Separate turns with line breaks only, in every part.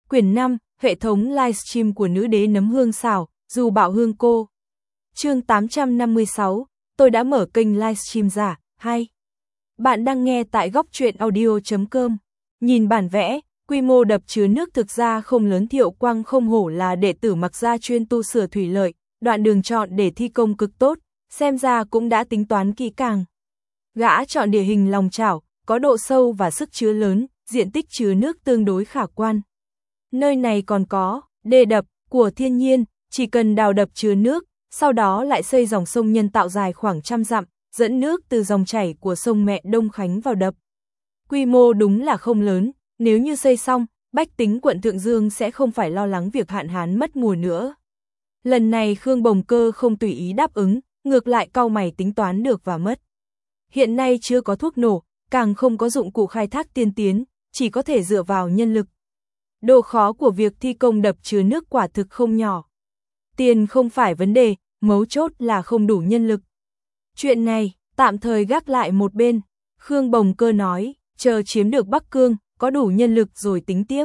Quyển 5, hệ thống livestream của nữ đế nấm hương xào, dù bảo hương cô. Chương 856, tôi đã mở kênh livestream giả, hay. Bạn đang nghe tại góc truyện audio.com. Nhìn bản vẽ, quy mô đập chứa nước thực ra không lớn. Thiệu Quang không hổ là đệ tử Mặc Gia chuyên tu sửa thủy lợi, đoạn đường chọn để thi công cực tốt, xem ra cũng đã tính toán kỹ càng. Gã chọn địa hình lòng chảo, có độ sâu và sức chứa lớn, diện tích chứa nước tương đối khả quan. Nơi này còn có đê đập của thiên nhiên, chỉ cần đào đập chứa nước, sau đó lại xây dòng sông nhân tạo dài khoảng 100 dặm, dẫn nước từ dòng chảy của sông mẹ Đông Khánh vào đập. Quy mô đúng là không lớn, nếu như xây xong, bách tính quận Thượng Dương sẽ không phải lo lắng việc hạn hán mất mùa nữa. Lần này Khương Bồng Cơ không tùy ý đáp ứng, ngược lại cau mày tính toán được và mất. Hiện nay chưa có thuốc nổ, càng không có dụng cụ khai thác tiên tiến, chỉ có thể dựa vào nhân lực. Độ khó của việc thi công đập chứa nước quả thực không nhỏ. Tiền không phải vấn đề, mấu chốt là không đủ nhân lực. Chuyện này, tạm thời gác lại một bên, Khương Bồng Cơ nói, chờ chiếm được Bắc Cương, có đủ nhân lực rồi tính tiếp.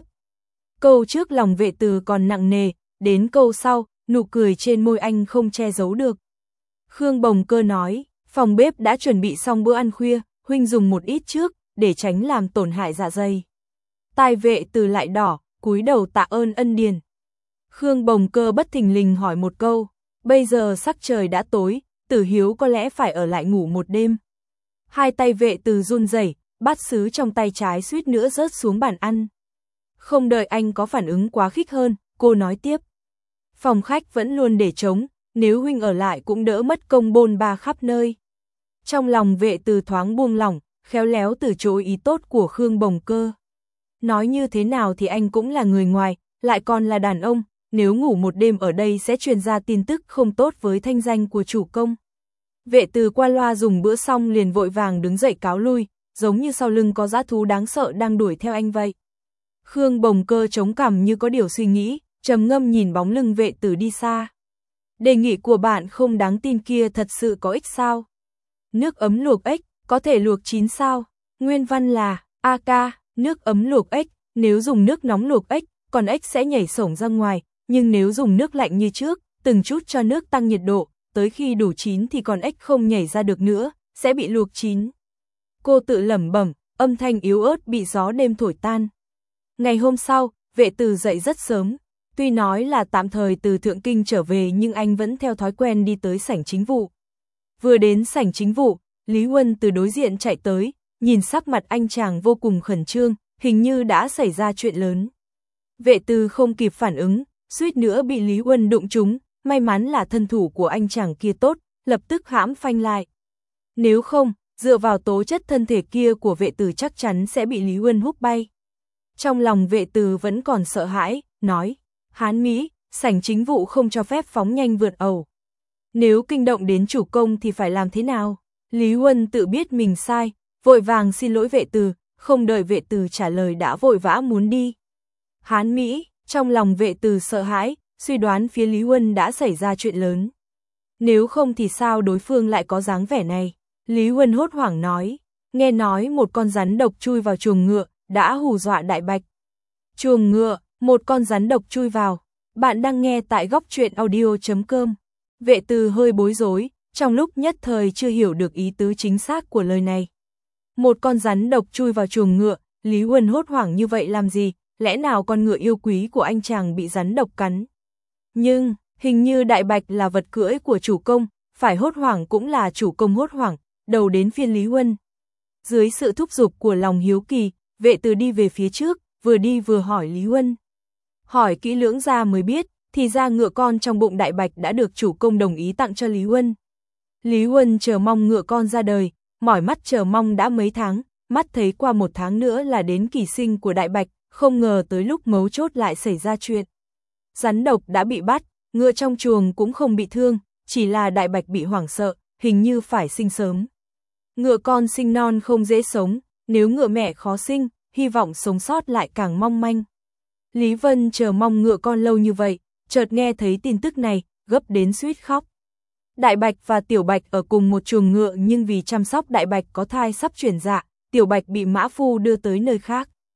Câu trước lòng Vệ Từ còn nặng nề, đến câu sau, nụ cười trên môi anh không che giấu được. Khương Bồng Cơ nói, phòng bếp đã chuẩn bị xong bữa ăn khuya, huynh dùng một ít trước, để tránh làm tổn hại dạ dày. Tai Vệ Từ lại đỏ, cúi đầu tạ ơn ân điền. Khương Bồng Cơ bất thình lình hỏi một câu, bây giờ sắc trời đã tối, Tử Hiếu có lẽ phải ở lại ngủ một đêm. Hai tay Vệ Từ run rẩy, bát sứ trong tay trái suýt nữa rớt xuống bàn ăn. Không đợi anh có phản ứng quá khích hơn, cô nói tiếp. Phòng khách vẫn luôn để trống, nếu huynh ở lại cũng đỡ mất công bôn ba khắp nơi. Trong lòng Vệ Từ thoáng buông lỏng, khéo léo từ chối ý tốt của Khương Bồng Cơ. Nói như thế nào thì anh cũng là người ngoài, lại còn là đàn ông, nếu ngủ một đêm ở đây sẽ truyền ra tin tức không tốt với thanh danh của chủ công. Vệ Từ qua loa dùng bữa xong liền vội vàng đứng dậy cáo lui, giống như sau lưng có dã thú đáng sợ đang đuổi theo anh vậy. Khương Bồng Cơ chống cằm như có điều suy nghĩ, trầm ngâm nhìn bóng lưng Vệ Từ đi xa. Đề nghị của bạn không đáng tin kia thật sự có ích sao? Nước ấm luộc ếch, có thể luộc chín sao? Nguyên văn là, AK, nước ấm luộc ếch, nếu dùng nước nóng luộc ếch, còn ếch sẽ nhảy xổng ra ngoài, nhưng nếu dùng nước lạnh như trước, từng chút cho nước tăng nhiệt độ, tới khi đủ chín thì còn ếch không nhảy ra được nữa, sẽ bị luộc chín. Cô tự lẩm bẩm, âm thanh yếu ớt bị gió đêm thổi tan. Ngày hôm sau, Vệ Từ dậy rất sớm, tuy nói là tạm thời từ Thượng Kinh trở về nhưng anh vẫn theo thói quen đi tới sảnh chính vụ. Vừa đến sảnh chính vụ, Lý Huân từ đối diện chạy tới, nhìn sắc mặt anh chàng vô cùng khẩn trương, hình như đã xảy ra chuyện lớn. Vệ Từ không kịp phản ứng, suýt nữa bị Lý Huân đụng trúng, may mắn là thân thủ của anh chàng kia tốt, lập tức hãm phanh lại. Nếu không, dựa vào tố chất thân thể kia của Vệ Từ chắc chắn sẽ bị Lý Huân húc bay. Trong lòng Vệ Từ vẫn còn sợ hãi, nói, Hán Mỹ, sảnh chính vụ không cho phép phóng nhanh vượt ẩu. Nếu kinh động đến chủ công thì phải làm thế nào? Lý Huân tự biết mình sai, vội vàng xin lỗi Vệ Từ, không đợi Vệ Từ trả lời đã vội vã muốn đi. Hán Mỹ, trong lòng Vệ Từ sợ hãi, suy đoán phía Lý Huân đã xảy ra chuyện lớn. Nếu không thì sao đối phương lại có dáng vẻ này? Lý Huân hốt hoảng nói, nghe nói một con rắn độc chui vào chuồng ngựa, đã hù dọa Đại Bạch. Chuồng ngựa, một con rắn độc chui vào. Bạn đang nghe tại góc truyện audio.com. Vệ Từ hơi bối rối, trong lúc nhất thời chưa hiểu được ý tứ chính xác của lời này. Một con rắn độc chui vào chuồng ngựa, Lý Huân hốt hoảng như vậy làm gì, lẽ nào con ngựa yêu quý của anh chàng bị rắn độc cắn? Nhưng, hình như Đại Bạch là vật cưỡi của chủ công, phải hốt hoảng cũng là chủ công hốt hoảng, đầu đến phiên Lý Huân. Dưới sự thúc giục của lòng hiếu kỳ, Vệ Từ đi về phía trước, vừa đi vừa hỏi Lý Huân. Hỏi kỹ lưỡng ra mới biết, thì ra ngựa con trong bụng Đại Bạch đã được chủ công đồng ý tặng cho Lý Huân. Lý Huân chờ mong ngựa con ra đời, mỏi mắt chờ mong đã mấy tháng, mắt thấy qua 1 tháng nữa là đến kỳ sinh của Đại Bạch, không ngờ tới lúc mấu chốt lại xảy ra chuyện. Rắn độc đã bị bắt, ngựa trong chuồng cũng không bị thương, chỉ là Đại Bạch bị hoảng sợ, hình như phải sinh sớm. Ngựa con sinh non không dễ sống, nếu ngựa mẹ khó sinh, hy vọng sống sót lại càng mong manh. Lý Vân chờ mong ngựa con lâu như vậy, chợt nghe thấy tin tức này, gấp đến suýt khóc. Đại Bạch và Tiểu Bạch ở cùng một chuồng ngựa nhưng vì chăm sóc Đại Bạch có thai sắp chuyển dạ, Tiểu Bạch bị mã phu đưa tới nơi khác.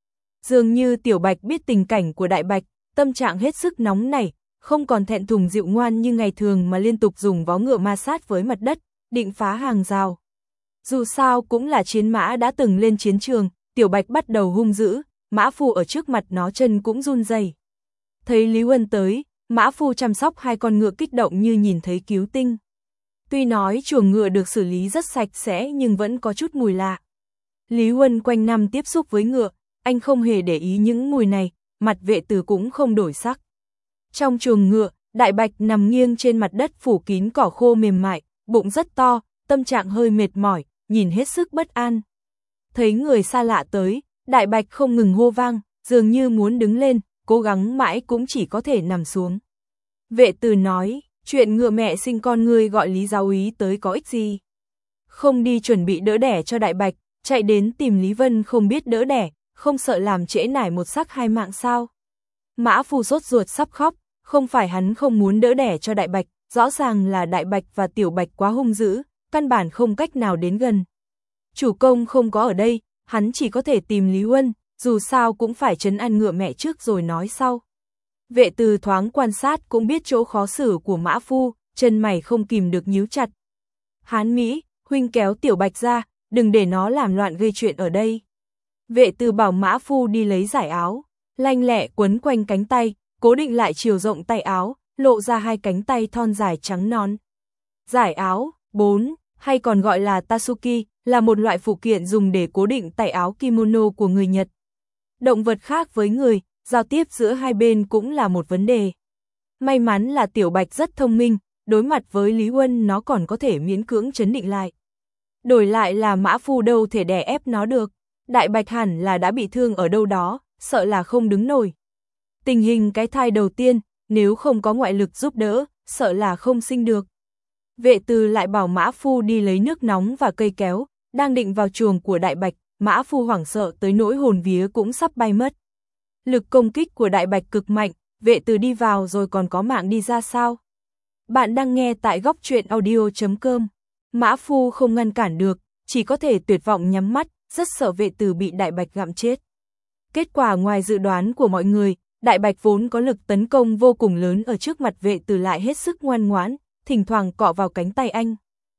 Dường như Tiểu Bạch biết tình cảnh của Đại Bạch, tâm trạng hết sức nóng nảy, không còn thẹn thùng dịu ngoan như ngày thường mà liên tục dùng vó ngựa ma sát với mặt đất, định phá hàng rào. Dù sao cũng là chiến mã đã từng lên chiến trường, Tiểu Bạch bắt đầu hung dữ, Mã Phu ở trước mặt nó chân cũng run rẩy. Thấy Lý Huân tới, Mã Phu chăm sóc hai con ngựa kích động như nhìn thấy cứu tinh. Tuy nói chuồng ngựa được xử lý rất sạch sẽ nhưng vẫn có chút mùi lạ. Lý Huân quanh năm tiếp xúc với ngựa, anh không hề để ý những mùi này, mặt Vệ Từ cũng không đổi sắc. Trong chuồng ngựa, Đại Bạch nằm nghiêng trên mặt đất phủ kín cỏ khô mềm mại, bụng rất to, tâm trạng hơi mệt mỏi, nhìn hết sức bất an. Thấy người xa lạ tới, Đại Bạch không ngừng hô vang, dường như muốn đứng lên, cố gắng mãi cũng chỉ có thể nằm xuống. Vệ Từ nói, chuyện ngựa mẹ sinh con ngươi gọi Lý giáo úy tới có ích gì? Không đi chuẩn bị đỡ đẻ cho Đại Bạch, chạy đến tìm Lý Vân không biết đỡ đẻ, không sợ làm trễ nải một xác hai mạng sao? Mã Phu sốt ruột sắp khóc, không phải hắn không muốn đỡ đẻ cho Đại Bạch, rõ ràng là Đại Bạch và Tiểu Bạch quá hung dữ, căn bản không cách nào đến gần. Chủ công không có ở đây, hắn chỉ có thể tìm Lý Huân, dù sao cũng phải trấn an ngựa mẹ trước rồi nói sau. Vệ Từ thoáng quan sát cũng biết chỗ khó xử của Mã Phu, chân mày không kìm được nhíu chặt. Hán Mỹ, huynh kéo Tiểu Bạch ra, đừng để nó làm loạn gây chuyện ở đây. Vệ Từ bảo Mã Phu đi lấy giải áo, lanh lẹ quấn quanh cánh tay, cố định lại chiều rộng tay áo, lộ ra hai cánh tay thon dài trắng nõn. Giải áo, 4, hay còn gọi là Tatsuki, là một loại phụ kiện dùng để cố định tay áo kimono của người Nhật. Động vật khác với người, giao tiếp giữa hai bên cũng là một vấn đề. May mắn là Tiểu Bạch rất thông minh, đối mặt với Lý Huân nó còn có thể miễn cưỡng trấn định lại. Đổi lại là Mã Phu đâu thể đè ép nó được. Đại Bạch hẳn là đã bị thương ở đâu đó, sợ là không đứng nổi. Tình hình cái thai đầu tiên, nếu không có ngoại lực giúp đỡ, sợ là không sinh được. Vệ Từ lại bảo Mã Phu đi lấy nước nóng và cây kéo, đang định vào chuồng của Đại Bạch, Mã Phu hoảng sợ tới nỗi hồn vía cũng sắp bay mất. Lực công kích của Đại Bạch cực mạnh, Vệ Từ đi vào rồi còn có mạng đi ra sao? Bạn đang nghe tại góc truyện audio.com. Mã Phu không ngăn cản được, chỉ có thể tuyệt vọng nhắm mắt, rất sợ Vệ Từ bị Đại Bạch gặm chết. Kết quả ngoài dự đoán của mọi người, Đại Bạch vốn có lực tấn công vô cùng lớn ở trước mặt Vệ Từ lại hết sức ngoan ngoãn, thỉnh thoảng cọ vào cánh tay anh.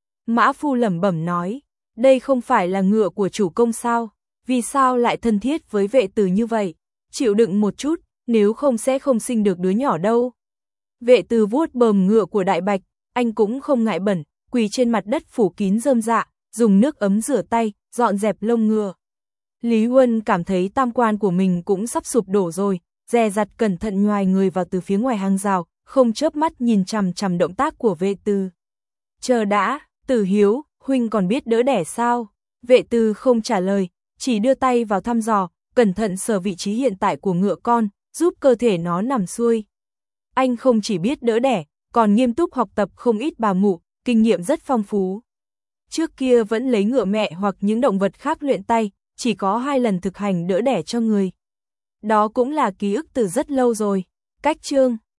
Mã Phu lẩm bẩm nói, đây không phải là ngựa của chủ công sao, vì sao lại thân thiết với Vệ Từ như vậy, chịu đựng một chút, nếu không sẽ không sinh được đứa nhỏ đâu. Vệ Từ vuốt bờm ngựa của Đại Bạch, anh cũng không ngại bẩn, quỳ trên mặt đất phủ kín rơm rạ, dùng nước ấm rửa tay, dọn dẹp lông ngựa. Lý Huân cảm thấy tam quan của mình cũng sắp sụp đổ rồi, dè dặt cẩn thận nhoài người vào từ phía ngoài hàng rào, không chớp mắt nhìn chằm chằm động tác của Vệ Từ. Chờ đã, Tử Hiếu, huynh còn biết đỡ đẻ sao? Vệ Từ không trả lời, chỉ đưa tay vào thăm dò, cẩn thận sờ vị trí hiện tại của ngựa con, giúp cơ thể nó nằm xuôi. Anh không chỉ biết đỡ đẻ, còn nghiêm túc học tập không ít bà mụ, kinh nghiệm rất phong phú. Trước kia vẫn lấy ngựa mẹ hoặc những động vật khác luyện tay, chỉ có 2 lần thực hành đỡ đẻ cho người. Đó cũng là ký ức từ rất lâu rồi. Cách chương